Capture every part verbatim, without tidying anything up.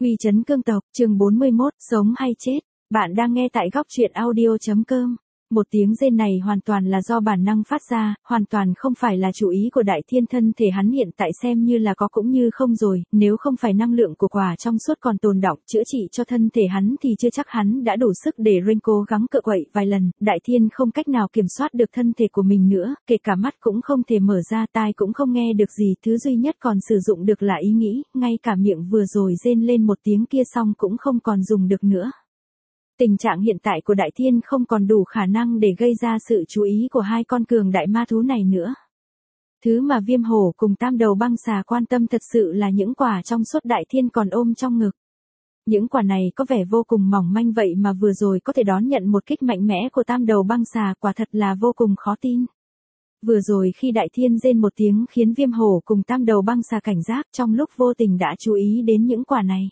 Uy chấn cương tộc, chương bốn mươi mốt, sống hay chết. Bạn đang nghe tại góc truyện audio.com. Một tiếng rên này hoàn toàn là do bản năng phát ra, hoàn toàn không phải là chủ ý của Đại Thiên. Thân thể hắn hiện tại xem như là có cũng như không rồi, nếu không phải năng lượng của quả trong suốt còn tồn đọng chữa trị cho thân thể hắn thì chưa chắc hắn đã đủ sức để Ren cố gắng cựa quậy vài lần. Đại Thiên không cách nào kiểm soát được thân thể của mình nữa, kể cả mắt cũng không thể mở ra, tai cũng không nghe được gì, thứ duy nhất còn sử dụng được là ý nghĩ, ngay cả miệng vừa rồi rên lên một tiếng kia xong cũng không còn dùng được nữa. Tình trạng hiện tại của Đại Thiên không còn đủ khả năng để gây ra sự chú ý của hai con cường đại ma thú này nữa. Thứ mà Viêm Hổ cùng Tam Đầu Băng Xà quan tâm thật sự là những quả trong suốt Đại Thiên còn ôm trong ngực. Những quả này có vẻ vô cùng mỏng manh vậy mà vừa rồi có thể đón nhận một kích mạnh mẽ của Tam Đầu Băng Xà, quả thật là vô cùng khó tin. Vừa rồi khi Đại Thiên rên một tiếng khiến Viêm Hổ cùng Tam Đầu Băng Xà cảnh giác, trong lúc vô tình đã chú ý đến những quả này.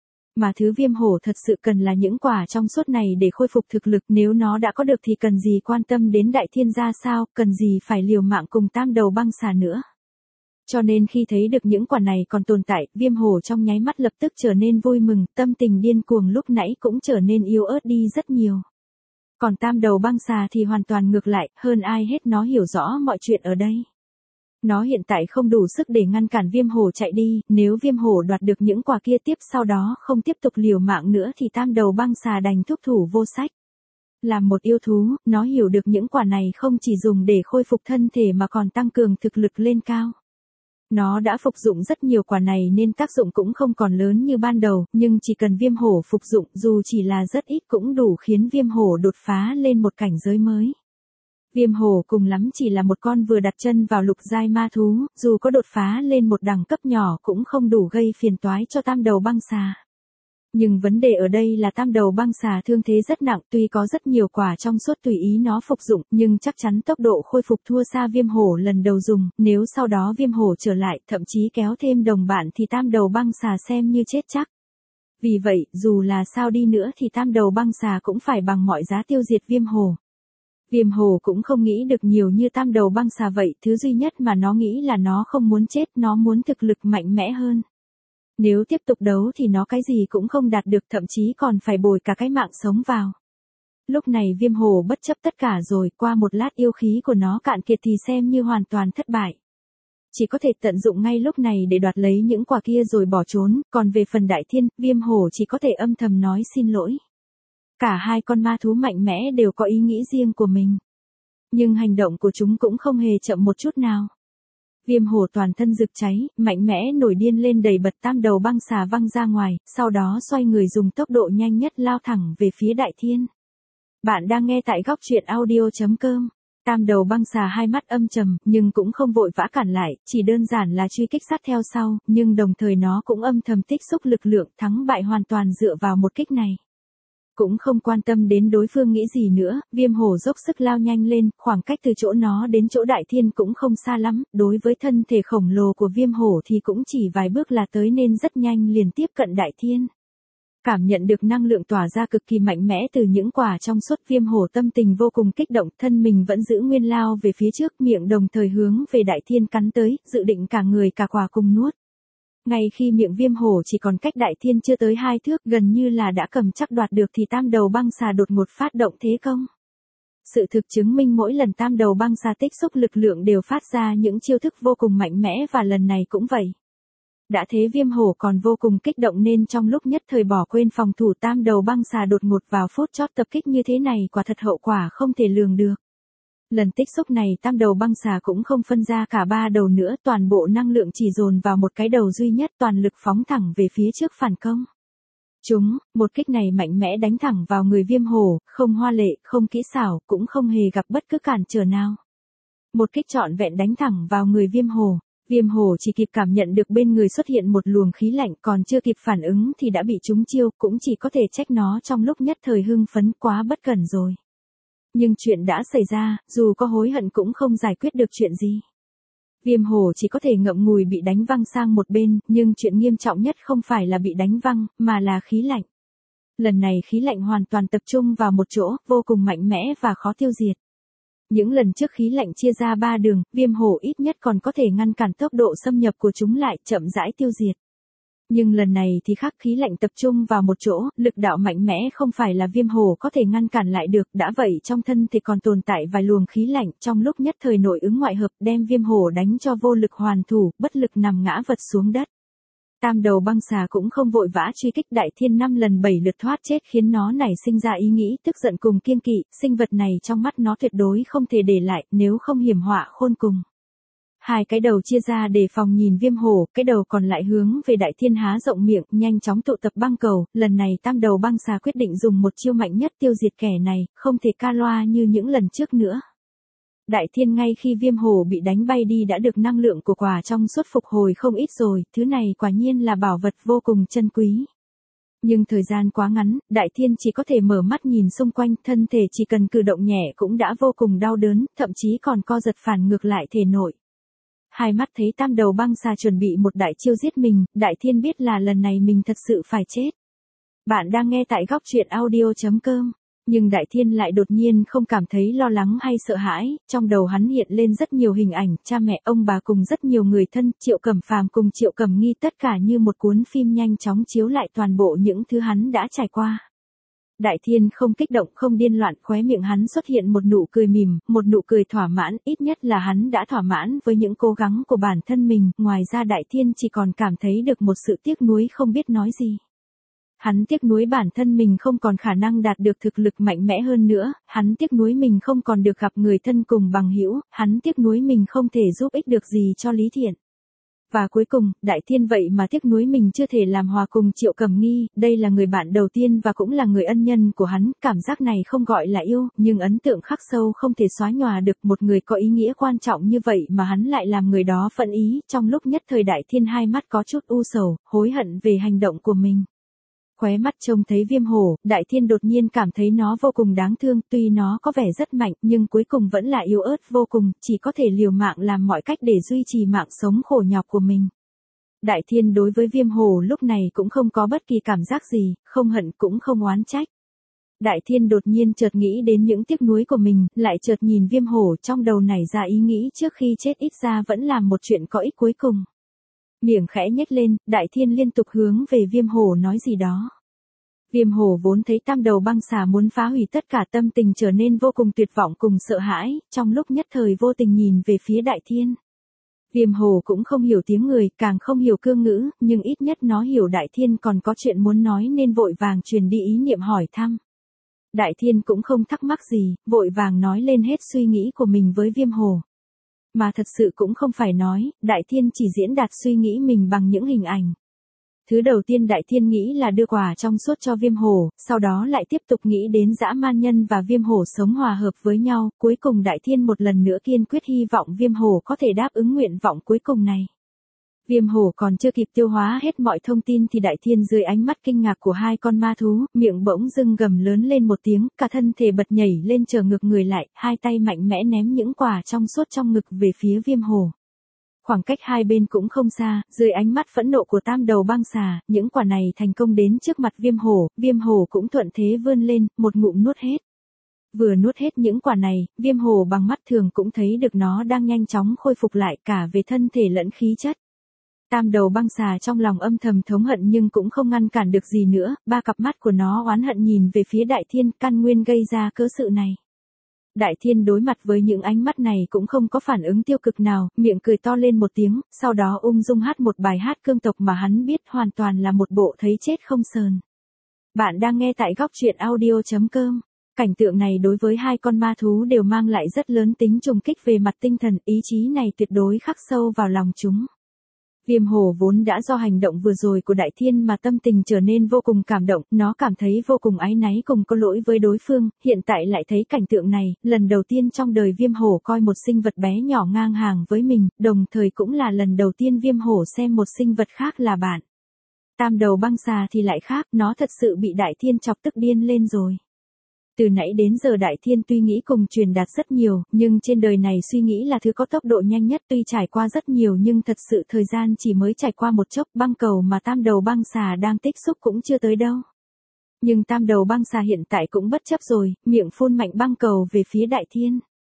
Mà thứ Viêm Hổ thật sự cần là những quả trong suốt này để khôi phục thực lực, nếu nó đã có được thì cần gì quan tâm đến Đại Thiên ra sao, cần gì phải liều mạng cùng Tam Đầu Băng Xà nữa. Cho nên khi thấy được những quả này còn tồn tại, Viêm Hổ trong nháy mắt lập tức trở nên vui mừng, tâm tình điên cuồng lúc nãy cũng trở nên yếu ớt đi rất nhiều. Còn Tam Đầu Băng Xà thì hoàn toàn ngược lại, hơn ai hết nó hiểu rõ mọi chuyện ở đây. Nó hiện tại không đủ sức để ngăn cản Viêm Hổ chạy đi, nếu Viêm Hổ đoạt được những quả kia tiếp sau đó không tiếp tục liều mạng nữa thì Tam Đầu Băng Xà đành thúc thủ vô sách. Là một yêu thú, nó hiểu được những quả này không chỉ dùng để khôi phục thân thể mà còn tăng cường thực lực lên cao. Nó đã phục dụng rất nhiều quả này nên tác dụng cũng không còn lớn như ban đầu, nhưng chỉ cần Viêm Hổ phục dụng dù chỉ là rất ít cũng đủ khiến Viêm Hổ đột phá lên một cảnh giới mới. Viêm Hổ cùng lắm chỉ là một con vừa đặt chân vào lục giai ma thú, dù có đột phá lên một đẳng cấp nhỏ cũng không đủ gây phiền toái cho Tam Đầu Băng Xà. Nhưng vấn đề ở đây là Tam Đầu Băng Xà thương thế rất nặng, tuy có rất nhiều quả trong suốt tùy ý nó phục dụng, nhưng chắc chắn tốc độ khôi phục thua xa Viêm Hổ lần đầu dùng, nếu sau đó Viêm Hổ trở lại, thậm chí kéo thêm đồng bạn thì Tam Đầu Băng Xà xem như chết chắc. Vì vậy, dù là sao đi nữa thì Tam Đầu Băng Xà cũng phải bằng mọi giá tiêu diệt Viêm Hổ. Viêm Hổ cũng không nghĩ được nhiều như Tam Đầu Băng Xà vậy, thứ duy nhất mà nó nghĩ là nó không muốn chết, nó muốn thực lực mạnh mẽ hơn. Nếu tiếp tục đấu thì nó cái gì cũng không đạt được, thậm chí còn phải bồi cả cái mạng sống vào. Lúc này Viêm Hổ bất chấp tất cả rồi, qua một lát yêu khí của nó cạn kiệt thì xem như hoàn toàn thất bại. Chỉ có thể tận dụng ngay lúc này để đoạt lấy những quả kia rồi bỏ trốn, còn về phần Đại Thiên, Viêm Hổ chỉ có thể âm thầm nói xin lỗi. Cả hai con ma thú mạnh mẽ đều có ý nghĩ riêng của mình. Nhưng hành động của chúng cũng không hề chậm một chút nào. Viêm Hổ toàn thân rực cháy, mạnh mẽ nổi điên lên đẩy bật Tam Đầu Băng Xà văng ra ngoài, sau đó xoay người dùng tốc độ nhanh nhất lao thẳng về phía Đại Thiên. Bạn đang nghe tại góc truyện audio.com. Tam Đầu Băng Xà hai mắt âm trầm, nhưng cũng không vội vã cản lại, chỉ đơn giản là truy kích sát theo sau, nhưng đồng thời nó cũng âm thầm tích xúc lực lượng, thắng bại hoàn toàn dựa vào một kích này. Cũng không quan tâm đến đối phương nghĩ gì nữa, Viêm Hổ dốc sức lao nhanh lên, khoảng cách từ chỗ nó đến chỗ Đại Thiên cũng không xa lắm, đối với thân thể khổng lồ của Viêm Hổ thì cũng chỉ vài bước là tới nên rất nhanh liền tiếp cận Đại Thiên. Cảm nhận được năng lượng tỏa ra cực kỳ mạnh mẽ từ những quả trong suốt, Viêm Hổ tâm tình vô cùng kích động, thân mình vẫn giữ nguyên lao về phía trước, miệng đồng thời hướng về Đại Thiên cắn tới, dự định cả người cả quả cùng nuốt. Ngay khi miệng Viêm Hổ chỉ còn cách Đại Thiên chưa tới hai thước, gần như là đã cầm chắc đoạt được thì Tam Đầu Băng Xà đột ngột phát động thế công. Sự thực chứng minh mỗi lần Tam Đầu Băng Xà tích xúc lực lượng đều phát ra những chiêu thức vô cùng mạnh mẽ và lần này cũng vậy. Đã thế Viêm Hổ còn vô cùng kích động nên trong lúc nhất thời bỏ quên phòng thủ, Tam Đầu Băng Xà đột ngột vào phút chót tập kích như thế này quả thật hậu quả không thể lường được. Lần tích xúc này Tam Đầu Băng Xà cũng không phân ra cả ba đầu nữa, toàn bộ năng lượng chỉ dồn vào một cái đầu duy nhất, toàn lực phóng thẳng về phía trước phản công. Chúng, một kích này mạnh mẽ đánh thẳng vào người Viêm Hổ, không hoa lệ, không kỹ xảo, cũng không hề gặp bất cứ cản trở nào. Một kích trọn vẹn đánh thẳng vào người Viêm Hổ. Viêm Hổ chỉ kịp cảm nhận được bên người xuất hiện một luồng khí lạnh, còn chưa kịp phản ứng thì đã bị trúng chiêu, cũng chỉ có thể trách nó trong lúc nhất thời hưng phấn quá bất cẩn rồi. Nhưng chuyện đã xảy ra, dù có hối hận cũng không giải quyết được chuyện gì. Viêm Hổ chỉ có thể ngậm ngùi bị đánh văng sang một bên, nhưng chuyện nghiêm trọng nhất không phải là bị đánh văng, mà là khí lạnh. Lần này khí lạnh hoàn toàn tập trung vào một chỗ, vô cùng mạnh mẽ và khó tiêu diệt. Những lần trước khí lạnh chia ra ba đường, Viêm Hổ ít nhất còn có thể ngăn cản tốc độ xâm nhập của chúng lại, chậm rãi tiêu diệt. Nhưng lần này thì khác, khí lạnh tập trung vào một chỗ, lực đạo mạnh mẽ không phải là Viêm Hổ có thể ngăn cản lại được, đã vậy trong thân thể còn tồn tại vài luồng khí lạnh, trong lúc nhất thời nội ứng ngoại hợp đem Viêm Hổ đánh cho vô lực hoàn thủ, bất lực nằm ngã vật xuống đất. Tam đầu băng xà cũng không vội vã truy kích Đại Thiên năm lần bảy lượt thoát chết khiến nó nảy sinh ra ý nghĩ tức giận cùng kiêng kỵ, sinh vật này trong mắt nó tuyệt đối không thể để lại, nếu không hiểm họa khôn cùng. Hai cái đầu chia ra để phòng nhìn Viêm Hổ, cái đầu còn lại hướng về Đại Thiên há rộng miệng, nhanh chóng tụ tập băng cầu, lần này tam đầu băng xà quyết định dùng một chiêu mạnh nhất tiêu diệt kẻ này, không thể ca loa như những lần trước nữa. Đại Thiên ngay khi Viêm Hổ bị đánh bay đi đã được năng lượng của quả trong suốt phục hồi không ít rồi, thứ này quả nhiên là bảo vật vô cùng chân quý. Nhưng thời gian quá ngắn, Đại Thiên chỉ có thể mở mắt nhìn xung quanh, thân thể chỉ cần cử động nhẹ cũng đã vô cùng đau đớn, thậm chí còn co giật phản ngược lại thể nội. Hai mắt thấy tam đầu băng xà chuẩn bị một đại chiêu giết mình, Đại Thiên biết là lần này mình thật sự phải chết. Bạn đang nghe tại góc truyện audio chấm com. Nhưng Đại Thiên lại đột nhiên không cảm thấy lo lắng hay sợ hãi, trong đầu hắn hiện lên rất nhiều hình ảnh, cha mẹ, ông bà cùng rất nhiều người thân, Triệu Cẩm Phàm cùng Triệu Cẩm Nghi tất cả như một cuốn phim nhanh chóng chiếu lại toàn bộ những thứ hắn đã trải qua. Đại Thiên không kích động không điên loạn, khóe miệng hắn xuất hiện một nụ cười mỉm, một nụ cười thỏa mãn, ít nhất là hắn đã thỏa mãn với những cố gắng của bản thân mình, ngoài ra Đại Thiên chỉ còn cảm thấy được một sự tiếc nuối không biết nói gì. Hắn tiếc nuối bản thân mình không còn khả năng đạt được thực lực mạnh mẽ hơn nữa, hắn tiếc nuối mình không còn được gặp người thân cùng bằng hữu, hắn tiếc nuối mình không thể giúp ích được gì cho Lý Thiện. Và cuối cùng, Đại Thiên vậy mà tiếc nuối mình chưa thể làm hòa cùng Triệu Cẩm Nghi, đây là người bạn đầu tiên và cũng là người ân nhân của hắn, cảm giác này không gọi là yêu, nhưng ấn tượng khắc sâu không thể xóa nhòa được, một người có ý nghĩa quan trọng như vậy mà hắn lại làm người đó phẫn ý, trong lúc nhất thời Đại Thiên hai mắt có chút u sầu, hối hận về hành động của mình. Khóe mắt trông thấy Viêm Hổ, Đại Thiên đột nhiên cảm thấy nó vô cùng đáng thương, tuy nó có vẻ rất mạnh nhưng cuối cùng vẫn là yếu ớt vô cùng, chỉ có thể liều mạng làm mọi cách để duy trì mạng sống khổ nhọc của mình. Đại Thiên đối với Viêm Hổ lúc này cũng không có bất kỳ cảm giác gì, không hận cũng không oán trách. Đại Thiên đột nhiên chợt nghĩ đến những tiếc nuối của mình, lại chợt nhìn Viêm Hổ, trong đầu nảy ra ý nghĩ trước khi chết ít ra vẫn làm một chuyện có ích cuối cùng. Miệng khẽ nhếch lên, Đại Thiên liên tục hướng về Viêm Hổ nói gì đó. Viêm Hổ vốn thấy tam đầu băng xà muốn phá hủy tất cả, tâm tình trở nên vô cùng tuyệt vọng cùng sợ hãi, trong lúc nhất thời vô tình nhìn về phía Đại Thiên. Viêm Hổ cũng không hiểu tiếng người, càng không hiểu cương ngữ, nhưng ít nhất nó hiểu Đại Thiên còn có chuyện muốn nói nên vội vàng truyền đi ý niệm hỏi thăm. Đại Thiên cũng không thắc mắc gì, vội vàng nói lên hết suy nghĩ của mình với Viêm Hổ. Mà thật sự cũng không phải nói, Đại Thiên chỉ diễn đạt suy nghĩ mình bằng những hình ảnh. Thứ đầu tiên Đại Thiên nghĩ là đưa quả trong suốt cho Viêm Hổ, sau đó lại tiếp tục nghĩ đến dã man nhân và Viêm Hổ sống hòa hợp với nhau, cuối cùng Đại Thiên một lần nữa kiên quyết hy vọng Viêm Hổ có thể đáp ứng nguyện vọng cuối cùng này. Viêm Hổ còn chưa kịp tiêu hóa hết mọi thông tin thì Đại Thiên dưới ánh mắt kinh ngạc của hai con ma thú, miệng bỗng dưng gầm lớn lên một tiếng, cả thân thể bật nhảy lên trở ngược người lại, hai tay mạnh mẽ ném những quả trong suốt trong ngực về phía Viêm Hổ. Khoảng cách hai bên cũng không xa, dưới ánh mắt phẫn nộ của tam đầu băng xà, những quả này thành công đến trước mặt Viêm Hổ, Viêm Hổ cũng thuận thế vươn lên, một ngụm nuốt hết. Vừa nuốt hết những quả này, Viêm Hổ bằng mắt thường cũng thấy được nó đang nhanh chóng khôi phục lại cả về thân thể lẫn khí chất. Tam đầu băng xà trong lòng âm thầm thống hận nhưng cũng không ngăn cản được gì nữa, ba cặp mắt của nó oán hận nhìn về phía Đại Thiên, căn nguyên gây ra cớ sự này. Đại Thiên đối mặt với những ánh mắt này cũng không có phản ứng tiêu cực nào, miệng cười to lên một tiếng, sau đó ung dung hát một bài hát cương tộc mà hắn biết, hoàn toàn là một bộ thấy chết không sờn. Bạn đang nghe tại góc truyện audio chấm com. Cảnh tượng này đối với hai con ma thú đều mang lại rất lớn tính trùng kích về mặt tinh thần, ý chí này tuyệt đối khắc sâu vào lòng chúng. Viêm Hổ vốn đã do hành động vừa rồi của Đại Thiên mà tâm tình trở nên vô cùng cảm động, nó cảm thấy vô cùng áy náy cùng có lỗi với đối phương, hiện tại lại thấy cảnh tượng này, lần đầu tiên trong đời Viêm Hổ coi một sinh vật bé nhỏ ngang hàng với mình, đồng thời cũng là lần đầu tiên Viêm Hổ xem một sinh vật khác là bạn. Tam đầu băng xà thì lại khác, nó thật sự bị Đại Thiên chọc tức điên lên rồi. Từ nãy đến giờ Đại Thiên tuy nghĩ cùng truyền đạt rất nhiều, nhưng trên đời này suy nghĩ là thứ có tốc độ nhanh nhất, tuy trải qua rất nhiều nhưng thật sự thời gian chỉ mới trải qua một chốc, băng cầu mà tam đầu băng xà đang tích xúc cũng chưa tới đâu. Nhưng tam đầu băng xà hiện tại cũng bất chấp rồi, miệng phun mạnh băng cầu về phía Đại Thiên.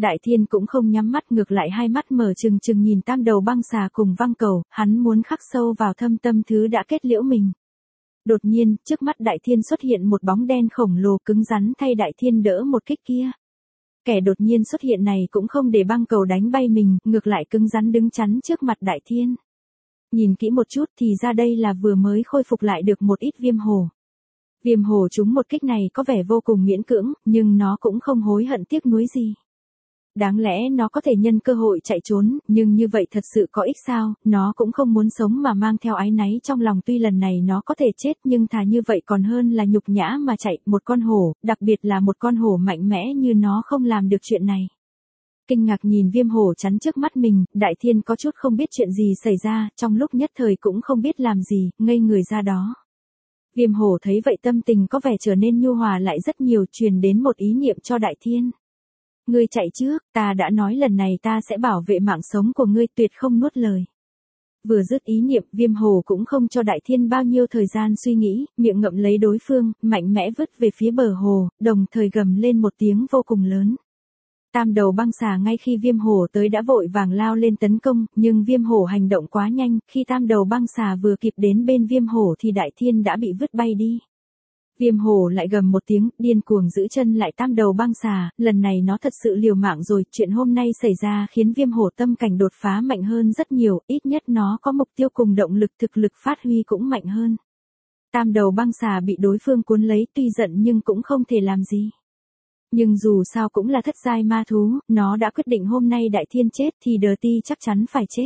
Đại Thiên cũng không nhắm mắt, ngược lại hai mắt mở trừng trừng nhìn tam đầu băng xà cùng Văng Cầu, hắn muốn khắc sâu vào thâm tâm thứ đã kết liễu mình. Đột nhiên, trước mắt Đại Thiên xuất hiện một bóng đen khổng lồ cứng rắn thay Đại Thiên đỡ một kích kia. Kẻ đột nhiên xuất hiện này cũng không để Băng Cầu đánh bay mình, ngược lại cứng rắn đứng chắn trước mặt Đại Thiên. Nhìn kỹ một chút thì ra đây là vừa mới khôi phục lại được một ít viêm hổ. Viêm hổ trúng một kích này có vẻ vô cùng miễn cưỡng, nhưng nó cũng không hối hận tiếc nuối gì. Đáng lẽ nó có thể nhân cơ hội chạy trốn, nhưng như vậy thật sự có ích sao, nó cũng không muốn sống mà mang theo áy náy trong lòng, tuy lần này nó có thể chết nhưng thà như vậy còn hơn là nhục nhã mà chạy. Một con hổ, đặc biệt là một con hổ mạnh mẽ như nó không làm được chuyện này. Kinh ngạc nhìn viêm hổ chắn trước mắt mình, Đại Thiên có chút không biết chuyện gì xảy ra, trong lúc nhất thời cũng không biết làm gì, ngây người ra đó. Viêm hổ thấy vậy tâm tình có vẻ trở nên nhu hòa lại rất nhiều, truyền đến một ý niệm cho Đại Thiên. Ngươi chạy trước, ta đã nói lần này ta sẽ bảo vệ mạng sống của ngươi, tuyệt không nuốt lời. Vừa dứt ý niệm, viêm hổ cũng không cho Đại Thiên bao nhiêu thời gian suy nghĩ, miệng ngậm lấy đối phương, mạnh mẽ vứt về phía bờ hồ, đồng thời gầm lên một tiếng vô cùng lớn. Tam đầu băng xà ngay khi viêm hổ tới đã vội vàng lao lên tấn công, nhưng viêm hổ hành động quá nhanh, khi tam đầu băng xà vừa kịp đến bên viêm hổ thì Đại Thiên đã bị vứt bay đi. Viêm hổ lại gầm một tiếng, điên cuồng giữ chân lại tam đầu băng xà, lần này nó thật sự liều mạng rồi, chuyện hôm nay xảy ra khiến viêm hổ tâm cảnh đột phá mạnh hơn rất nhiều, ít nhất nó có mục tiêu cùng động lực, thực lực phát huy cũng mạnh hơn. Tam đầu băng xà bị đối phương cuốn lấy, tuy giận nhưng cũng không thể làm gì. Nhưng dù sao cũng là thất giai ma thú, nó đã quyết định hôm nay Đại Thiên chết thì Đờ Ti chắc chắn phải chết.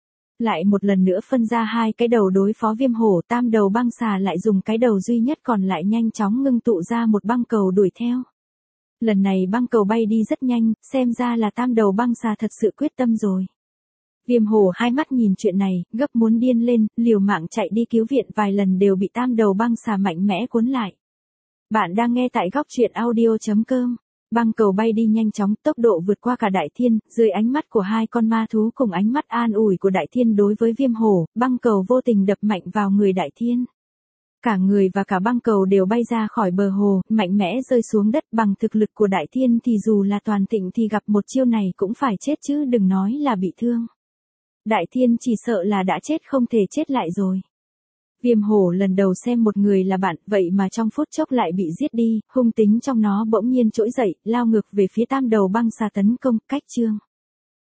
Lại một lần nữa phân ra hai cái đầu đối phó viêm hổ, tam đầu băng xà lại dùng cái đầu duy nhất còn lại nhanh chóng ngưng tụ ra một băng cầu đuổi theo. Lần này băng cầu bay đi rất nhanh, xem ra là tam đầu băng xà thật sự quyết tâm rồi. Viêm hổ hai mắt nhìn chuyện này, gấp muốn điên lên, liều mạng chạy đi cứu viện, vài lần đều bị tam đầu băng xà mạnh mẽ cuốn lại. Bạn đang nghe tại góc truyện audio chấm com. Băng cầu bay đi nhanh chóng, tốc độ vượt qua cả Đại Thiên, dưới ánh mắt của hai con ma thú cùng ánh mắt an ủi của Đại Thiên đối với viêm hổ, băng cầu vô tình đập mạnh vào người Đại Thiên. Cả người và cả băng cầu đều bay ra khỏi bờ hồ, mạnh mẽ rơi xuống đất. Bằng thực lực của Đại Thiên thì dù là toàn thịnh thì gặp một chiêu này cũng phải chết chứ đừng nói là bị thương. Đại Thiên chỉ sợ là đã chết không thể chết lại rồi. Viêm hổ lần đầu xem một người là bạn, vậy mà trong phút chốc lại bị giết đi, hung tính trong nó bỗng nhiên trỗi dậy, lao ngược về phía tam đầu băng xà tấn công. Cách chương